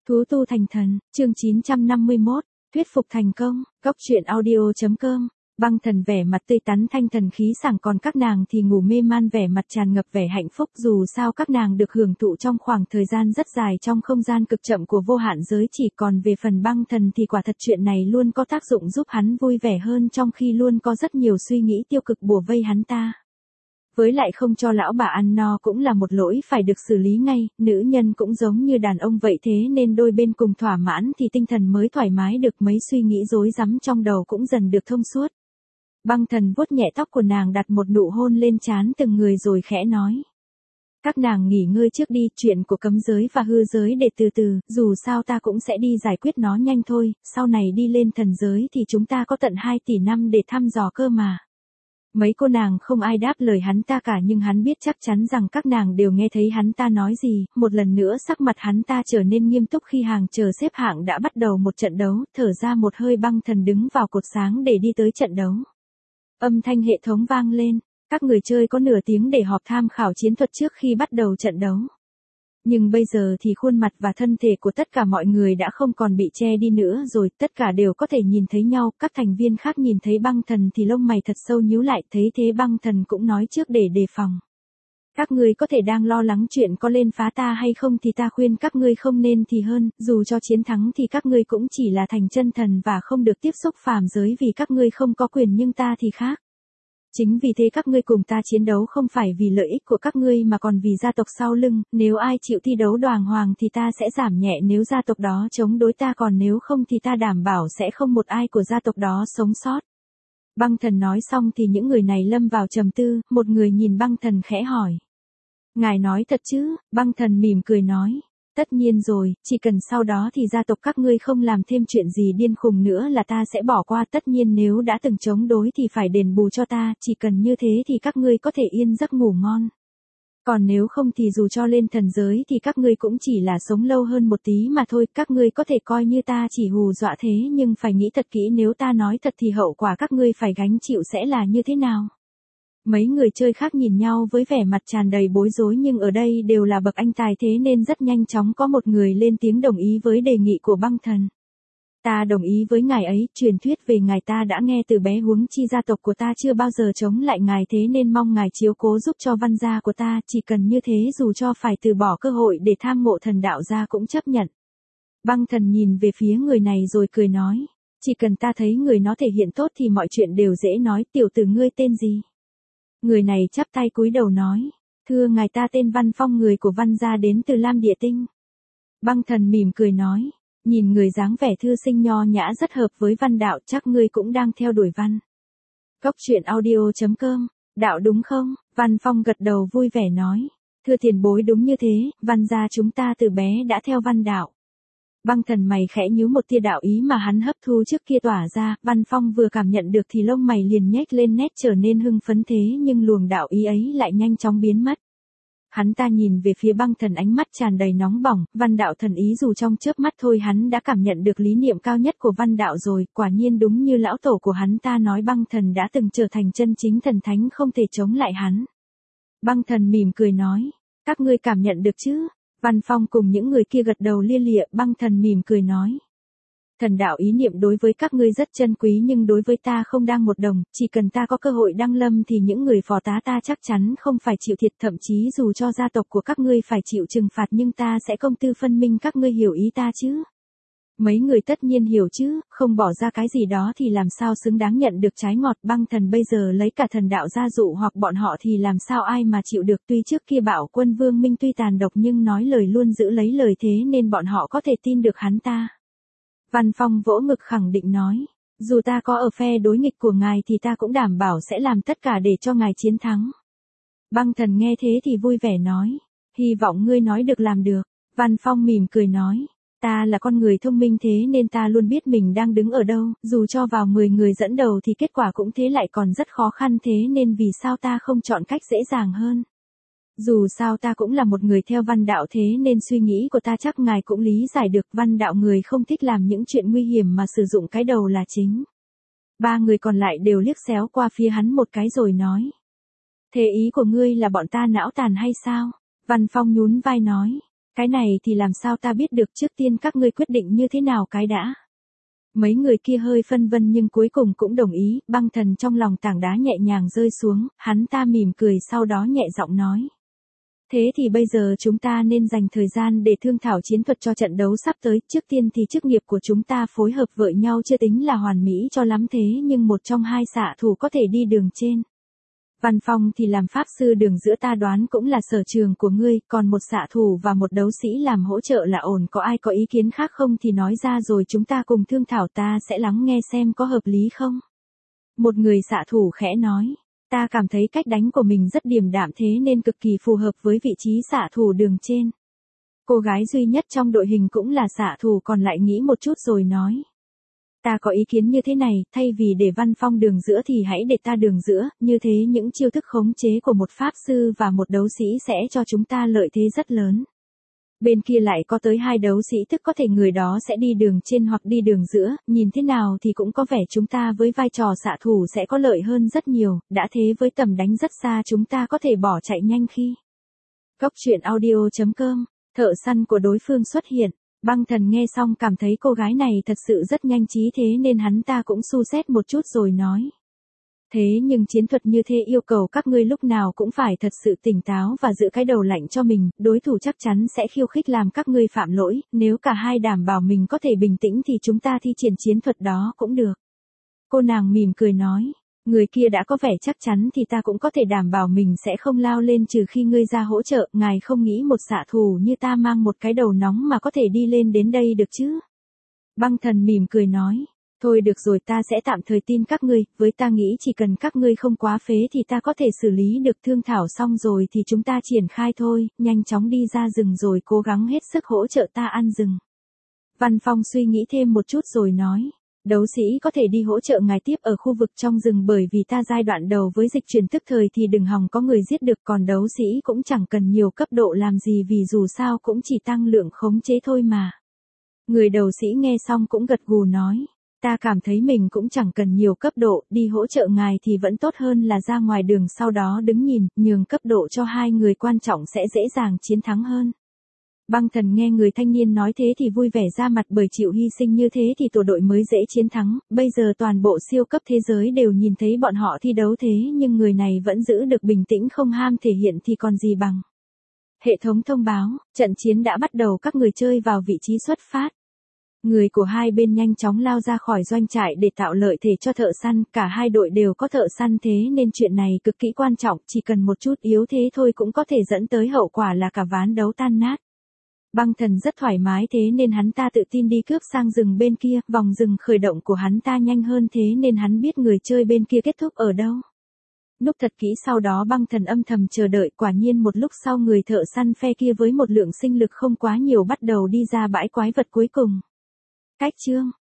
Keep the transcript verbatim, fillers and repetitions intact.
Thú tu thành thần, chương chín trăm năm mươi mốt, thuyết phục thành công, góc truyện audio chấm com. Băng Thần vẻ mặt tươi tắn thanh thần khí sảng, còn các nàng thì ngủ mê man vẻ mặt tràn ngập vẻ hạnh phúc, dù sao các nàng được hưởng thụ trong khoảng thời gian rất dài trong không gian cực chậm của vô hạn giới chỉ, còn về phần Băng Thần thì quả thật chuyện này luôn có tác dụng giúp hắn vui vẻ hơn, trong khi luôn có rất nhiều suy nghĩ tiêu cực bủa vây hắn ta. Với lại không cho lão bà ăn no cũng là một lỗi phải được xử lý ngay, nữ nhân cũng giống như đàn ông vậy, thế nên đôi bên cùng thỏa mãn thì tinh thần mới thoải mái được, mấy suy nghĩ rối rắm trong đầu cũng dần được thông suốt. Băng Thần vuốt nhẹ tóc của nàng, đặt một nụ hôn lên trán từng người rồi khẽ nói. Các nàng nghỉ ngơi trước đi, chuyện của cấm giới và hư giới để từ từ, dù sao ta cũng sẽ đi giải quyết nó nhanh thôi, sau này đi lên thần giới thì chúng ta có tận hai tỷ năm để thăm dò cơ mà. Mấy cô nàng không ai đáp lời hắn ta cả, nhưng hắn biết chắc chắn rằng các nàng đều nghe thấy hắn ta nói gì. Một lần nữa sắc mặt hắn ta trở nên nghiêm túc khi hàng chờ xếp hạng đã bắt đầu một trận đấu, thở ra một hơi, Băng Thần đứng vào cột sáng để đi tới trận đấu. Âm thanh hệ thống vang lên, các người chơi có nửa tiếng để họp tham khảo chiến thuật trước khi bắt đầu trận đấu. Nhưng bây giờ thì khuôn mặt và thân thể của tất cả mọi người đã không còn bị che đi nữa rồi, tất cả đều có thể nhìn thấy nhau. Các thành viên khác nhìn thấy Băng Thần thì lông mày thật sâu nhíu lại, thấy thế Băng Thần cũng nói trước để đề phòng. Các ngươi có thể đang lo lắng chuyện có lên phá ta hay không thì ta khuyên các ngươi không nên thì hơn, dù cho chiến thắng thì các ngươi cũng chỉ là thành chân thần và không được tiếp xúc phàm giới, vì các ngươi không có quyền, nhưng ta thì khác. Chính vì thế các ngươi cùng ta chiến đấu không phải vì lợi ích của các ngươi mà còn vì gia tộc sau lưng, nếu ai chịu thi đấu đàng hoàng thì ta sẽ giảm nhẹ nếu gia tộc đó chống đối ta, còn nếu không thì ta đảm bảo sẽ không một ai của gia tộc đó sống sót. Băng Thần nói xong thì những người này lâm vào trầm tư, một người nhìn Băng Thần khẽ hỏi. Ngài nói thật chứ? Băng Thần mỉm cười nói. Tất nhiên rồi, chỉ cần sau đó thì gia tộc các ngươi không làm thêm chuyện gì điên khùng nữa là ta sẽ bỏ qua, tất nhiên nếu đã từng chống đối thì phải đền bù cho ta, chỉ cần như thế thì các ngươi có thể yên giấc ngủ ngon. Còn nếu không thì dù cho lên thần giới thì các ngươi cũng chỉ là sống lâu hơn một tí mà thôi, các ngươi có thể coi như ta chỉ hù dọa thế, nhưng phải nghĩ thật kỹ, nếu ta nói thật thì hậu quả các ngươi phải gánh chịu sẽ là như thế nào. Mấy người chơi khác nhìn nhau với vẻ mặt tràn đầy bối rối, nhưng ở đây đều là bậc anh tài thế nên rất nhanh chóng có một người lên tiếng đồng ý với đề nghị của Băng Thần. Ta đồng ý với ngài ấy, truyền thuyết về ngài ta đã nghe từ bé, huống chi gia tộc của ta chưa bao giờ chống lại ngài, thế nên mong ngài chiếu cố giúp cho văn gia của ta, chỉ cần như thế dù cho phải từ bỏ cơ hội để tham ngộ thần đạo gia cũng chấp nhận. Băng Thần nhìn về phía người này rồi cười nói, chỉ cần ta thấy người nó thể hiện tốt thì mọi chuyện đều dễ nói. Tiểu tử ngươi tên gì? Người này chắp tay cúi đầu nói, thưa ngài, ta tên Văn Phong, người của Văn gia, đến từ Lam Địa Tinh. Băng Thần mỉm cười nói, nhìn người dáng vẻ thư sinh nho nhã rất hợp với văn đạo, chắc ngươi cũng đang theo đuổi văn. Góc truyện audio chấm com, đạo đúng không? Văn Phong gật đầu vui vẻ nói, thưa tiền bối, đúng như thế, Văn gia chúng ta từ bé đã theo văn đạo. Băng Thần mày khẽ nhíu, một tia đạo ý mà hắn hấp thu trước kia tỏa ra, Văn Phong vừa cảm nhận được thì lông mày liền nhếch lên, nét trở nên hưng phấn, thế nhưng luồng đạo ý ấy lại nhanh chóng biến mất. Hắn ta nhìn về phía Băng Thần, ánh mắt tràn đầy nóng bỏng, văn đạo thần ý, dù trong chớp mắt thôi hắn đã cảm nhận được lý niệm cao nhất của văn đạo rồi, quả nhiên đúng như lão tổ của hắn ta nói, Băng Thần đã từng trở thành chân chính thần thánh, không thể chống lại hắn. Băng Thần mỉm cười nói, các ngươi cảm nhận được chứ? Văn Phong cùng những người kia gật đầu lia lịa. Băng Thần mỉm cười nói, thần đạo ý niệm đối với các ngươi rất chân quý, nhưng đối với ta không đang một đồng, chỉ cần ta có cơ hội đăng lâm thì những người phò tá ta chắc chắn không phải chịu thiệt, thậm chí dù cho gia tộc của các ngươi phải chịu trừng phạt nhưng ta sẽ công tư phân minh, các ngươi hiểu ý ta chứ? Mấy người tất nhiên hiểu chứ, không bỏ ra cái gì đó thì làm sao xứng đáng nhận được trái ngọt. Băng Thần bây giờ lấy cả thần đạo gia dụ hoặc bọn họ thì làm sao ai mà chịu được, tuy trước kia Bảo Quân Vương Minh tuy tàn độc nhưng nói lời luôn giữ lấy lời, thế nên bọn họ có thể tin được hắn ta. Văn Phong vỗ ngực khẳng định nói, dù ta có ở phe đối nghịch của ngài thì ta cũng đảm bảo sẽ làm tất cả để cho ngài chiến thắng. Băng Thần nghe thế thì vui vẻ nói, hy vọng ngươi nói được làm được. Văn Phong mỉm cười nói, ta là con người thông minh thế nên ta luôn biết mình đang đứng ở đâu, dù cho vào mười người dẫn đầu thì kết quả cũng thế lại còn rất khó khăn, thế nên vì sao ta không chọn cách dễ dàng hơn. Dù sao ta cũng là một người theo văn đạo, thế nên suy nghĩ của ta chắc ngài cũng lý giải được, văn đạo người không thích làm những chuyện nguy hiểm mà sử dụng cái đầu là chính. Ba người còn lại đều liếc xéo qua phía hắn một cái rồi nói, thế ý của ngươi là bọn ta não tàn hay sao? Văn Phong nhún vai nói, Cái này thì làm sao ta biết được, trước tiên các ngươi quyết định như thế nào cái đã. Mấy người kia hơi phân vân nhưng cuối cùng cũng đồng ý, Băng Thần trong lòng tảng đá nhẹ nhàng rơi xuống, hắn ta mỉm cười sau đó nhẹ giọng nói. Thế thì bây giờ chúng ta nên dành thời gian để thương thảo chiến thuật cho trận đấu sắp tới, trước tiên thì chức nghiệp của chúng ta phối hợp với nhau chưa tính là hoàn mỹ cho lắm thế nhưng một trong hai xạ thủ có thể đi đường trên. Văn Phong thì làm pháp sư đường giữa ta đoán cũng là sở trường của ngươi, còn một xạ thủ và một đấu sĩ làm hỗ trợ là ổn, có ai có ý kiến khác không thì nói ra rồi chúng ta cùng thương thảo, ta sẽ lắng nghe xem có hợp lý không. Một người xạ thủ khẽ nói, ta cảm thấy cách đánh của mình rất điềm đạm thế nên cực kỳ phù hợp với vị trí xạ thủ đường trên. Cô gái duy nhất trong đội hình cũng là xạ thủ còn lại nghĩ một chút rồi nói. Ta có ý kiến như thế này, thay vì để Văn Phong đường giữa thì hãy để ta đường giữa, như thế những chiêu thức khống chế của một pháp sư và một đấu sĩ sẽ cho chúng ta lợi thế rất lớn. Bên kia lại có tới hai đấu sĩ, tức có thể người đó sẽ đi đường trên hoặc đi đường giữa, nhìn thế nào thì cũng có vẻ chúng ta với vai trò xạ thủ sẽ có lợi hơn rất nhiều, đã thế với tầm đánh rất xa chúng ta có thể bỏ chạy nhanh khi. Cốc truyện audio chấm com, thợ săn của đối phương xuất hiện. Băng Thần nghe xong cảm thấy cô gái này thật sự rất nhanh trí thế nên hắn ta cũng su xét một chút rồi nói. Thế nhưng chiến thuật như thế yêu cầu các ngươi lúc nào cũng phải thật sự tỉnh táo và giữ cái đầu lạnh cho mình, đối thủ chắc chắn sẽ khiêu khích làm các ngươi phạm lỗi, nếu cả hai đảm bảo mình có thể bình tĩnh thì chúng ta thi triển chiến thuật đó cũng được. Cô nàng mỉm cười nói. Người kia đã có vẻ chắc chắn thì ta cũng có thể đảm bảo mình sẽ không lao lên trừ khi ngươi ra hỗ trợ, ngài không nghĩ một xạ thủ như ta mang một cái đầu nóng mà có thể đi lên đến đây được chứ? Băng Thần mỉm cười nói, thôi được rồi ta sẽ tạm thời tin các ngươi, với ta nghĩ chỉ cần các ngươi không quá phế thì ta có thể xử lý được, thương thảo xong rồi thì chúng ta triển khai thôi, nhanh chóng đi ra rừng rồi cố gắng hết sức hỗ trợ ta ăn rừng. Văn Phong suy nghĩ thêm một chút rồi nói. Đấu sĩ có thể đi hỗ trợ ngài tiếp ở khu vực trong rừng bởi vì ta giai đoạn đầu với dịch chuyển tức thời thì đừng hòng có người giết được, còn đấu sĩ cũng chẳng cần nhiều cấp độ làm gì vì dù sao cũng chỉ tăng lượng khống chế thôi mà. Người đấu sĩ nghe xong cũng gật gù nói, ta cảm thấy mình cũng chẳng cần nhiều cấp độ, đi hỗ trợ ngài thì vẫn tốt hơn là ra ngoài đường sau đó đứng nhìn, nhường cấp độ cho hai người quan trọng sẽ dễ dàng chiến thắng hơn. Băng Thần nghe người thanh niên nói thế thì vui vẻ ra mặt, bởi chịu hy sinh như thế thì tổ đội mới dễ chiến thắng, bây giờ toàn bộ siêu cấp thế giới đều nhìn thấy bọn họ thi đấu thế nhưng người này vẫn giữ được bình tĩnh không ham thể hiện thì còn gì bằng. Hệ thống thông báo, trận chiến đã bắt đầu, các người chơi vào vị trí xuất phát. Người của hai bên nhanh chóng lao ra khỏi doanh trại để tạo lợi thế cho thợ săn, cả hai đội đều có thợ săn thế nên chuyện này cực kỳ quan trọng, chỉ cần một chút yếu thế thôi cũng có thể dẫn tới hậu quả là cả ván đấu tan nát. Băng Thần rất thoải mái thế nên hắn ta tự tin đi cướp sang rừng bên kia, vòng rừng khởi động của hắn ta nhanh hơn thế nên hắn biết người chơi bên kia kết thúc ở đâu. Núp thật kỹ sau đó Băng Thần âm thầm chờ đợi, quả nhiên một lúc sau người thợ săn phe kia với một lượng sinh lực không quá nhiều bắt đầu đi ra bãi quái vật cuối cùng. Cách chương